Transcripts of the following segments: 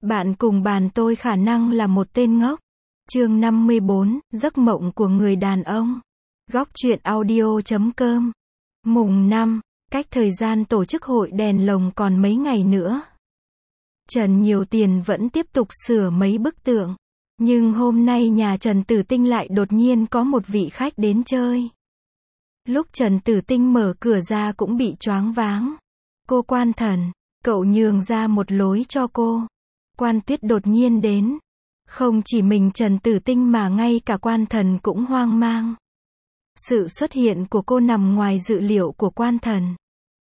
Bạn cùng bàn tôi khả năng là một tên ngốc. Chương 54, giấc mộng của người đàn ông. Góc truyện audio.com. Mùng 5, cách thời gian tổ chức hội đèn lồng còn mấy ngày nữa. Trần Nhiều Tiền vẫn tiếp tục sửa mấy bức tượng. Nhưng hôm nay nhà Trần Tử Tinh lại đột nhiên có một vị khách đến chơi. Lúc Trần Tử Tinh mở cửa ra cũng bị choáng váng. Cô Quan Thần, cậu nhường ra một lối cho cô. Quan Tuyết đột nhiên đến. Không chỉ mình Trần Tử Tinh mà ngay cả Quan Thần cũng hoang mang. Sự xuất hiện của cô nằm ngoài dự liệu của Quan Thần.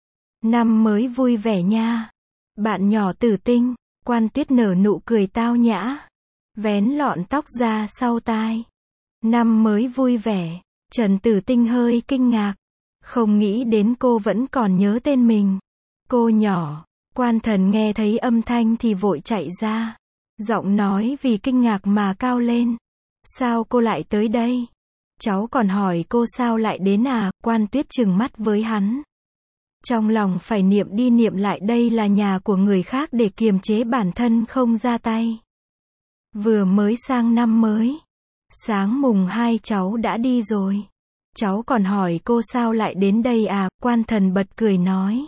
Năm mới vui vẻ nha. Bạn nhỏ Tử Tinh. Quan Tuyết nở nụ cười tao nhã. Vén lọn tóc ra sau tai. Năm mới vui vẻ. Trần Tử Tinh hơi kinh ngạc. Không nghĩ đến cô vẫn còn nhớ tên mình. Cô nhỏ. Quan Thần nghe thấy âm thanh thì vội chạy ra. Giọng nói vì kinh ngạc mà cao lên. Sao cô lại tới đây? Cháu còn hỏi cô sao lại đến à? Quan Tuyết trừng mắt với hắn. Trong lòng phải niệm đi niệm lại đây là nhà của người khác để kiềm chế bản thân không ra tay. Vừa mới sang năm mới. Sáng mùng 2 cháu đã đi rồi. Cháu còn hỏi cô sao lại đến đây à? Quan Thần bật cười nói.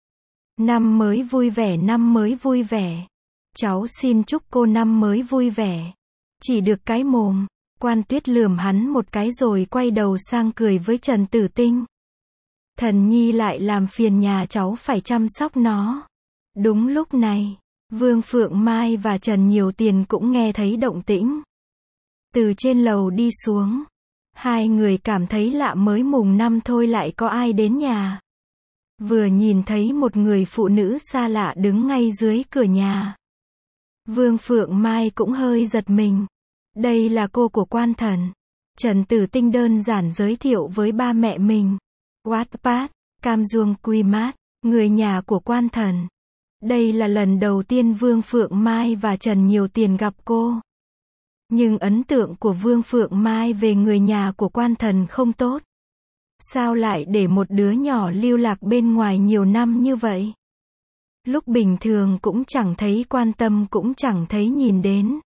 Năm mới vui vẻ, năm mới vui vẻ. Cháu xin chúc cô năm mới vui vẻ. Chỉ được cái mồm. Quan Tuyết lườm hắn một cái rồi quay đầu sang cười với Trần Tử Tinh. Thần nhi lại làm phiền nhà cháu phải chăm sóc nó. Đúng lúc này, Vương Phượng Mai và Trần Nhiều Tiền cũng nghe thấy động tĩnh. Từ trên lầu đi xuống. Hai người cảm thấy lạ, mới mùng 5 thôi lại có ai đến nhà. Vừa nhìn thấy một người phụ nữ xa lạ đứng ngay dưới cửa nhà. Vương Phượng Mai cũng hơi giật mình. Đây là cô của Quan Thần. Trần Tử Tinh đơn giản giới thiệu với ba mẹ mình. Wattpad, Cam Duong Quy Mát, người nhà của Quan Thần. Đây là lần đầu tiên Vương Phượng Mai và Trần Nhiều Tiền gặp cô. Nhưng ấn tượng của Vương Phượng Mai về người nhà của Quan Thần không tốt. Sao lại để một đứa nhỏ lưu lạc bên ngoài nhiều năm như vậy? Lúc bình thường cũng chẳng thấy quan tâm, cũng chẳng thấy nhìn đến.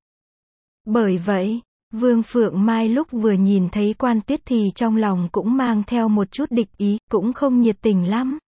Bởi vậy, Vương Phượng Mai lúc vừa nhìn thấy Quan Tuyết thì trong lòng cũng mang theo một chút địch ý, cũng không nhiệt tình lắm.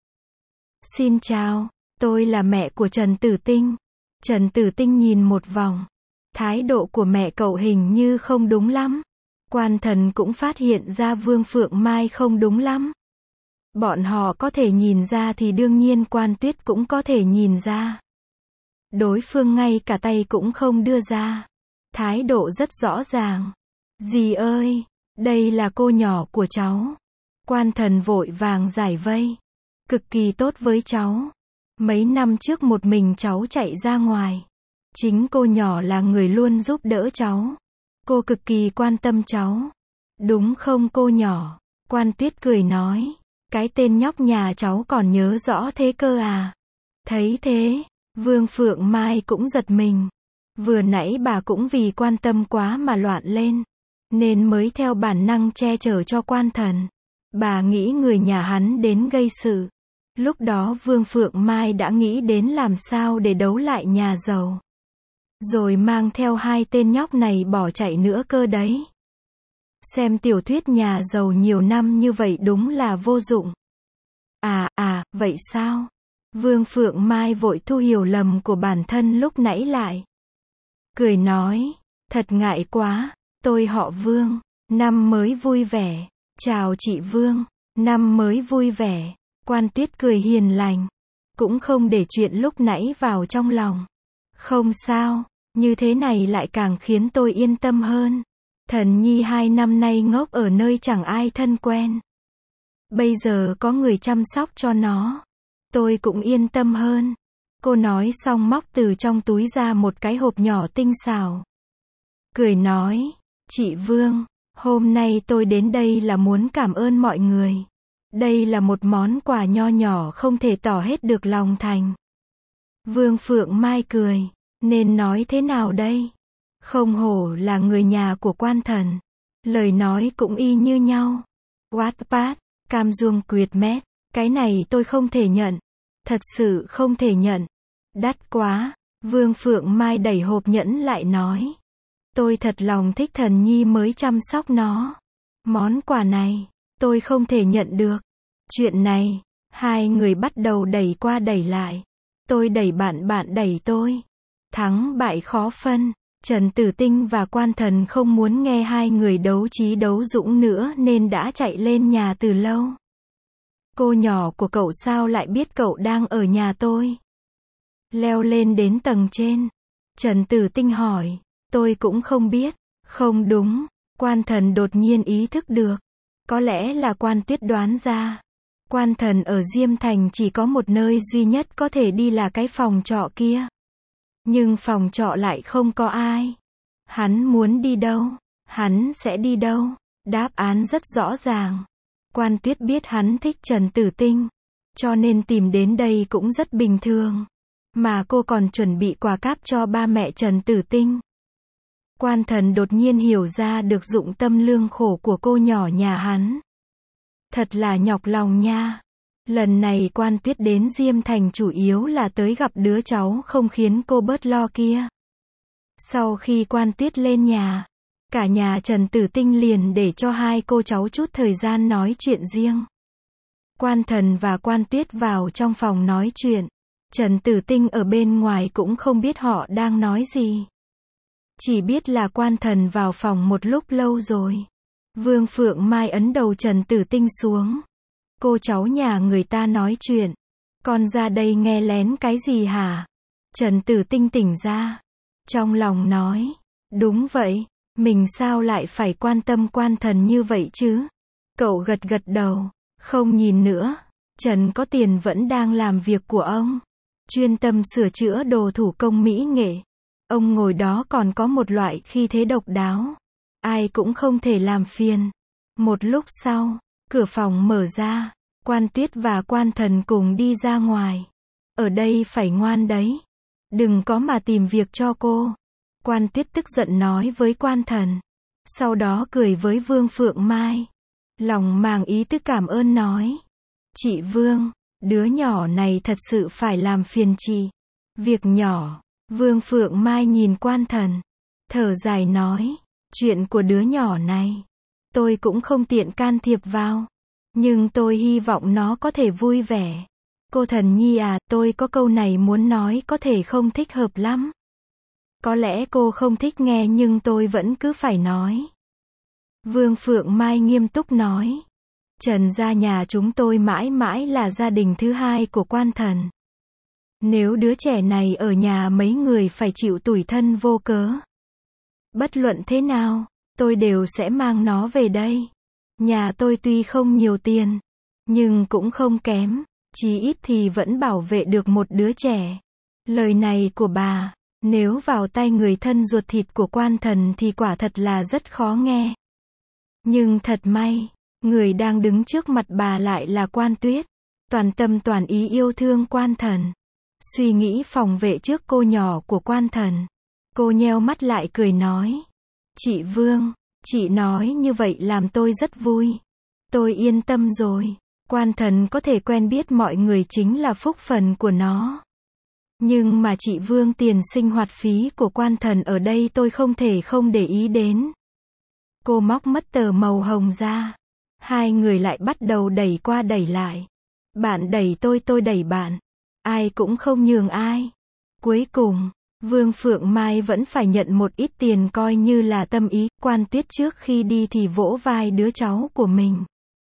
Xin chào, tôi là mẹ của Trần Tử Tinh. Trần Tử Tinh nhìn một vòng. Thái độ của mẹ cậu hình như không đúng lắm. Quan Thần cũng phát hiện ra Vương Phượng Mai không đúng lắm. Bọn họ có thể nhìn ra thì đương nhiên Quan Tuyết cũng có thể nhìn ra. Đối phương ngay cả tay cũng không đưa ra. Thái độ rất rõ ràng. Dì ơi, đây là cô nhỏ của cháu. Quan Thần vội vàng giải vây. Cực kỳ tốt với cháu. Mấy năm trước một mình cháu chạy ra ngoài. Chính cô nhỏ là người luôn giúp đỡ cháu. Cô cực kỳ quan tâm cháu. Đúng không cô nhỏ? Quan Tuyết cười nói. Cái tên nhóc nhà cháu còn nhớ rõ thế cơ à? Thấy thế, Vương Phượng Mai cũng giật mình. Vừa nãy bà cũng vì quan tâm quá mà loạn lên. Nên mới theo bản năng che chở cho Quan Thần. Bà nghĩ người nhà hắn đến gây sự. Lúc đó Vương Phượng Mai đã nghĩ đến làm sao để đấu lại nhà giàu. Rồi mang theo hai tên nhóc này bỏ chạy nữa cơ đấy. Xem tiểu thuyết nhà giàu nhiều năm như vậy đúng là vô dụng. Vậy sao? Vương Phượng Mai vội thu hiểu lầm của bản thân lúc nãy lại. Cười nói, thật ngại quá, tôi họ Vương, năm mới vui vẻ. Chào chị Vương, năm mới vui vẻ. Quan Tuyết cười hiền lành, cũng không để chuyện lúc nãy vào trong lòng. Không sao, như thế này lại càng khiến tôi yên tâm hơn. Thần nhi 2 năm nay ngốc ở nơi chẳng ai thân quen. Bây giờ có người chăm sóc cho nó. Tôi cũng yên tâm hơn. Cô nói xong móc từ trong túi ra một cái hộp nhỏ tinh xảo. Cười nói, chị Vương, hôm nay tôi đến đây là muốn cảm ơn mọi người. Đây là một món quà nho nhỏ không thể tỏ hết được lòng thành. Vương Phượng Mai cười, nên nói thế nào đây? Không hổ là người nhà của Quan Thần. Lời nói cũng y như nhau. Wattpad, Cam Duong Quyệt Mét, cái này tôi không thể nhận. Thật sự không thể nhận. Đắt quá. Vương Phượng Mai đẩy hộp nhẫn lại nói. Tôi thật lòng thích Thần Nhi mới chăm sóc nó. Món quà này, tôi không thể nhận được. Chuyện này, hai người bắt đầu đẩy qua đẩy lại. Tôi đẩy bạn, bạn đẩy tôi. Thắng bại khó phân. Trần Tử Tinh và Quan Thần không muốn nghe hai người đấu trí đấu dũng nữa nên đã chạy lên nhà từ lâu. Cô nhỏ của cậu sao lại biết cậu đang ở nhà tôi? Leo lên đến tầng trên. Trần Tử Tinh hỏi. Tôi cũng không biết. Không đúng. Quan Thần đột nhiên ý thức được. Có lẽ là Quan Tuyết đoán ra. Quan Thần ở Diêm Thành chỉ có một nơi duy nhất có thể đi là cái phòng trọ kia. Nhưng phòng trọ lại không có ai. Hắn muốn đi đâu? Hắn sẽ đi đâu? Đáp án rất rõ ràng. Quan Tuyết biết hắn thích Trần Tử Tinh. Cho nên tìm đến đây cũng rất bình thường. Mà cô còn chuẩn bị quà cáp cho ba mẹ Trần Tử Tinh. Quan Thần đột nhiên hiểu ra được dụng tâm lương khổ của cô nhỏ nhà hắn. Thật là nhọc lòng nha. Lần này Quan Tuyết đến Diêm Thành chủ yếu là tới gặp đứa cháu không khiến cô bớt lo kia. Sau khi Quan Tuyết lên nhà, cả nhà Trần Tử Tinh liền để cho hai cô cháu chút thời gian nói chuyện riêng. Quan Thần và Quan Tuyết vào trong phòng nói chuyện. Trần Tử Tinh ở bên ngoài cũng không biết họ đang nói gì. Chỉ biết là Quan Thần vào phòng một lúc lâu rồi. Vương Phượng Mai ấn đầu Trần Tử Tinh xuống. Cô cháu nhà người ta nói chuyện. Con ra đây nghe lén cái gì hả? Trần Tử Tinh tỉnh ra. Trong lòng nói. Đúng vậy. Mình sao lại phải quan tâm Quan Thần như vậy chứ? Cậu gật gật đầu. Không nhìn nữa. Trần có tiền vẫn đang làm việc của ông. Chuyên tâm sửa chữa đồ thủ công mỹ nghệ. Ông ngồi đó còn có một loại khí thế độc đáo. Ai cũng không thể làm phiền. Một lúc sau, cửa phòng mở ra. Quan Tuyết và Quan Thần cùng đi ra ngoài. Ở đây phải ngoan đấy. Đừng có mà tìm việc cho cô. Quan Tuyết tức giận nói với Quan Thần. Sau đó cười với Vương Phượng Mai. Lòng màng ý tứ cảm ơn nói. Chị Vương, đứa nhỏ này thật sự phải làm phiền chị. Việc nhỏ. Vương Phượng Mai nhìn Quan Thần. Thở dài nói. Chuyện của đứa nhỏ này. Tôi cũng không tiện can thiệp vào. Nhưng tôi hy vọng nó có thể vui vẻ. Cô Thần Nhi à, tôi có câu này muốn nói có thể không thích hợp lắm. Có lẽ cô không thích nghe nhưng tôi vẫn cứ phải nói. Vương Phượng Mai nghiêm túc nói. Trần gia nhà chúng tôi mãi mãi là gia đình thứ hai của Quan Thần. Nếu đứa trẻ này ở nhà mấy người phải chịu tủi thân vô cớ. Bất luận thế nào, tôi đều sẽ mang nó về đây. Nhà tôi tuy không nhiều tiền, nhưng cũng không kém, chí ít thì vẫn bảo vệ được một đứa trẻ. Lời này của bà, nếu vào tay người thân ruột thịt của Quan Thần thì quả thật là rất khó nghe. Nhưng thật may, người đang đứng trước mặt bà lại là Quan Tuyết, toàn tâm toàn ý yêu thương Quan Thần. Suy nghĩ phòng vệ trước cô nhỏ của Quan Thần. Cô nheo mắt lại cười nói. Chị Vương, chị nói như vậy làm tôi rất vui. Tôi yên tâm rồi. Quan Thần có thể quen biết mọi người chính là phúc phần của nó. Nhưng mà chị Vương, tiền sinh hoạt phí của Quan Thần ở đây tôi không thể không để ý đến. Cô móc mất tờ màu hồng ra. Hai người lại bắt đầu đẩy qua đẩy lại. Bạn đẩy tôi đẩy bạn. Ai cũng không nhường ai. Cuối cùng, Vương Phượng Mai vẫn phải nhận một ít tiền coi như là tâm ý. Quan Tuyết trước khi đi thì vỗ vai đứa cháu của mình.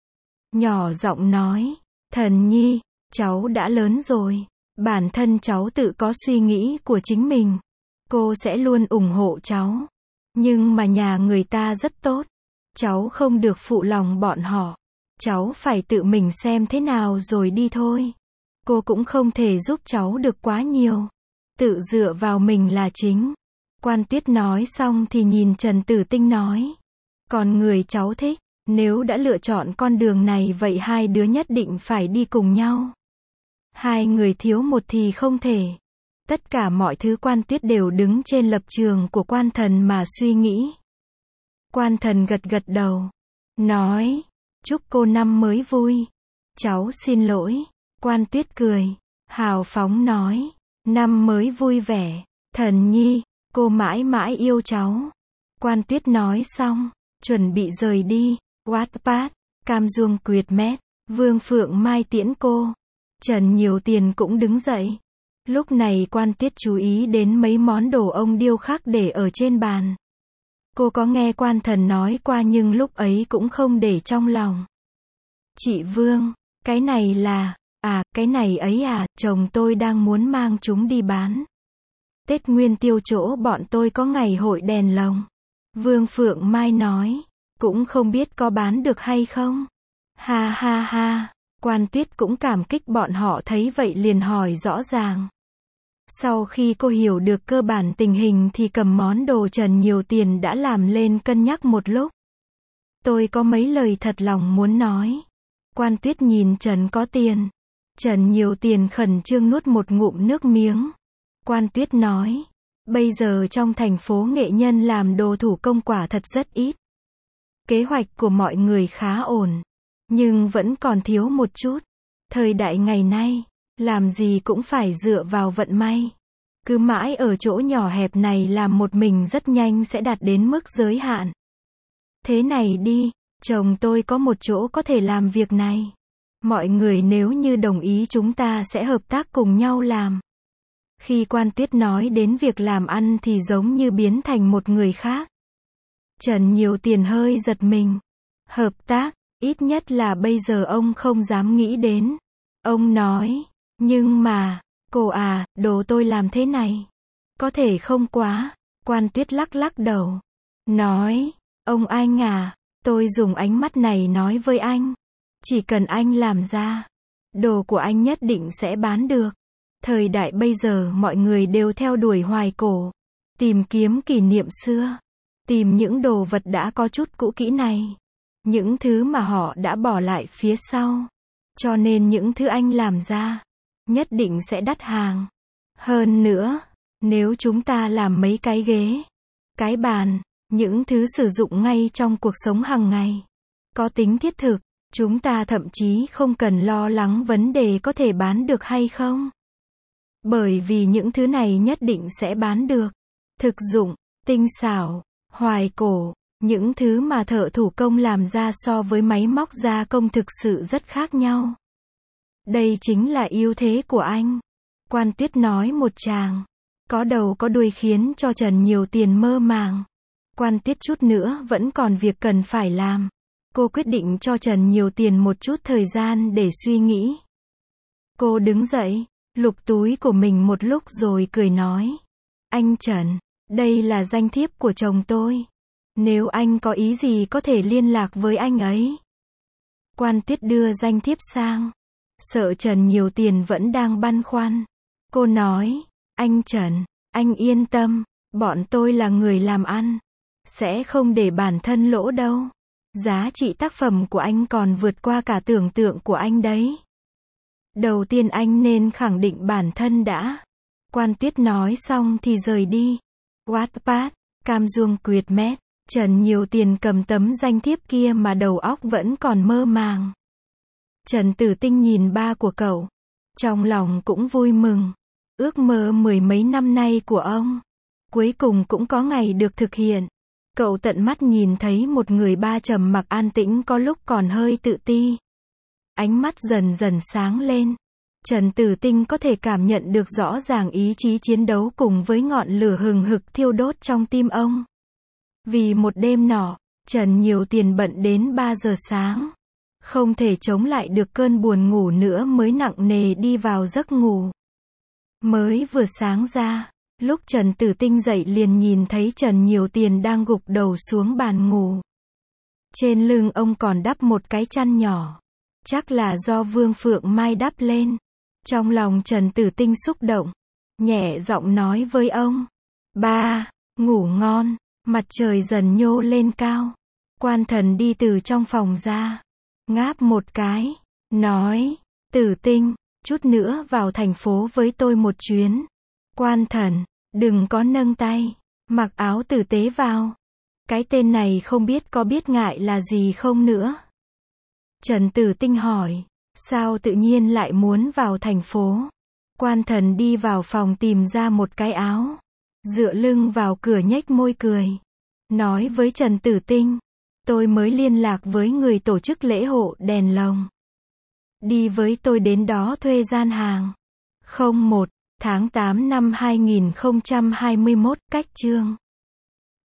Nhỏ giọng nói, Thần Nhi, cháu đã lớn rồi. Bản thân cháu tự có suy nghĩ của chính mình. Cô sẽ luôn ủng hộ cháu. Nhưng mà nhà người ta rất tốt. Cháu không được phụ lòng bọn họ. Cháu phải tự mình xem thế nào rồi đi thôi. Cô cũng không thể giúp cháu được quá nhiều. Tự dựa vào mình là chính. Quan Tuyết nói xong thì nhìn Trần Tử Tinh nói. Còn người cháu thích, nếu đã lựa chọn con đường này vậy hai đứa nhất định phải đi cùng nhau. Hai người thiếu một thì không thể. Tất cả mọi thứ Quan Tuyết đều đứng trên lập trường của Quan Thần mà suy nghĩ. Quan Thần gật gật đầu. Nói. Chúc cô năm mới vui. Cháu xin lỗi. Quan Tuyết cười. Hào phóng nói. Năm mới vui vẻ. Thần nhi, cô mãi mãi yêu cháu. Quan Tuyết nói xong, chuẩn bị rời đi. Wattpad, Cam Duông Quyệt Mét, Vương Phượng Mai tiễn cô. Trần Nhiều Tiền cũng đứng dậy. Lúc này Quan Tuyết chú ý đến mấy món đồ ông điêu khắc để ở trên bàn. Cô có nghe Quan Thần nói qua nhưng lúc ấy cũng không để trong lòng. Chị Vương, cái này là, cái này ấy chồng tôi đang muốn mang chúng đi bán. Tết Nguyên Tiêu chỗ bọn tôi có ngày hội đèn lồng. Vương Phượng Mai nói, cũng không biết có bán được hay không. Ha ha ha, Quan Tuyết cũng cảm kích bọn họ thấy vậy liền hỏi rõ ràng. Sau khi cô hiểu được cơ bản tình hình thì cầm món đồ Trần Nhiều Tiền đã làm lên cân nhắc một lúc. Tôi có mấy lời thật lòng muốn nói. Quan Tuyết nhìn Trần Có Tiền. Trần Nhiều Tiền khẩn trương nuốt một ngụm nước miếng. Quan Tuyết nói, bây giờ trong thành phố nghệ nhân làm đồ thủ công quả thật rất ít. Kế hoạch của mọi người khá ổn, nhưng vẫn còn thiếu một chút. Thời đại ngày nay, làm gì cũng phải dựa vào vận may. Cứ mãi ở chỗ nhỏ hẹp này làm một mình rất nhanh sẽ đạt đến mức giới hạn. Thế này đi, chồng tôi có một chỗ có thể làm việc này. Mọi người nếu như đồng ý chúng ta sẽ hợp tác cùng nhau làm. Khi Quan Tuyết nói đến việc làm ăn thì giống như biến thành một người khác. Trần Nhiều Tiền hơi giật mình. Hợp tác, ít nhất là bây giờ ông không dám nghĩ đến. Ông nói, nhưng mà, cô đồ tôi làm thế này. Có thể không quá. Quan Tuyết lắc lắc đầu. Nói, ông anh tôi dùng ánh mắt này nói với anh. Chỉ cần anh làm ra, đồ của anh nhất định sẽ bán được. Thời đại bây giờ mọi người đều theo đuổi hoài cổ, tìm kiếm kỷ niệm xưa, tìm những đồ vật đã có chút cũ kỹ này, những thứ mà họ đã bỏ lại phía sau. Cho nên những thứ anh làm ra, nhất định sẽ đắt hàng. Hơn nữa, nếu chúng ta làm mấy cái ghế, cái bàn, những thứ sử dụng ngay trong cuộc sống hàng ngày, có tính thiết thực, chúng ta thậm chí không cần lo lắng vấn đề có thể bán được hay không. Bởi vì những thứ này nhất định sẽ bán được. Thực dụng, tinh xảo, hoài cổ, những thứ mà thợ thủ công làm ra so với máy móc gia công thực sự rất khác nhau. Đây chính là ưu thế của anh. Quan Tuyết nói một tràng, có đầu có đuôi khiến cho Trần Nhiều Tiền mơ màng. Quan Tuyết chút nữa vẫn còn việc cần phải làm. Cô quyết định cho Trần Nhiều Tiền một chút thời gian để suy nghĩ. Cô đứng dậy, lục túi của mình một lúc rồi cười nói. Anh Trần, đây là danh thiếp của chồng tôi. Nếu anh có ý gì có thể liên lạc với anh ấy. Quan Tuyết đưa danh thiếp sang. Sợ Trần Nhiều Tiền vẫn đang băn khoăn. Cô nói, anh Trần, anh yên tâm, bọn tôi là người làm ăn. Sẽ không để bản thân lỗ đâu. Giá trị tác phẩm của anh còn vượt qua cả tưởng tượng của anh đấy. Đầu tiên anh nên khẳng định bản thân đã. Quan Tuyết nói xong thì rời đi. Wattpad, Cam Duông Quyệt Mét. Trần Nhiều Tiền cầm tấm danh thiếp kia mà đầu óc vẫn còn mơ màng. Trần Tử Tinh nhìn ba của cậu. Trong lòng cũng vui mừng. Ước mơ mười mấy năm nay của ông. Cuối cùng cũng có ngày được thực hiện. Cậu tận mắt nhìn thấy một người ba trầm mặc an tĩnh có lúc còn hơi tự ti. Ánh mắt dần dần sáng lên. Trần Tử Tinh có thể cảm nhận được rõ ràng ý chí chiến đấu cùng với ngọn lửa hừng hực thiêu đốt trong tim ông. Vì một đêm nọ, Trần Nhiều Tiền bận đến 3 giờ sáng. Không thể chống lại được cơn buồn ngủ nữa mới nặng nề đi vào giấc ngủ. Mới vừa sáng ra, lúc Trần Tử Tinh dậy liền nhìn thấy Trần Nhiều Tiền đang gục đầu xuống bàn ngủ. Trên lưng ông còn đắp một cái chăn nhỏ. Chắc là do Vương Phượng Mai đắp lên. Trong lòng Trần Tử Tinh xúc động. Nhẹ giọng nói với ông. Ba, ngủ ngon. Mặt trời dần nhô lên cao. Quan Thần đi từ trong phòng ra. Ngáp một cái. Nói. Tử Tinh, chút nữa vào thành phố với tôi một chuyến. Quan Thần, đừng có nâng tay. Mặc áo tử tế vào. Cái tên này không biết có biết ngại là gì không nữa. Trần Tử Tinh hỏi. Sao tự nhiên lại muốn vào thành phố? Quan Thần đi vào phòng tìm ra một cái áo. Dựa lưng vào cửa nhếch môi cười. Nói với Trần Tử Tinh. Tôi mới liên lạc với người tổ chức lễ hộ đèn lồng. Đi với tôi đến đó thuê gian hàng. 01 tháng 8 năm 2021, cách chương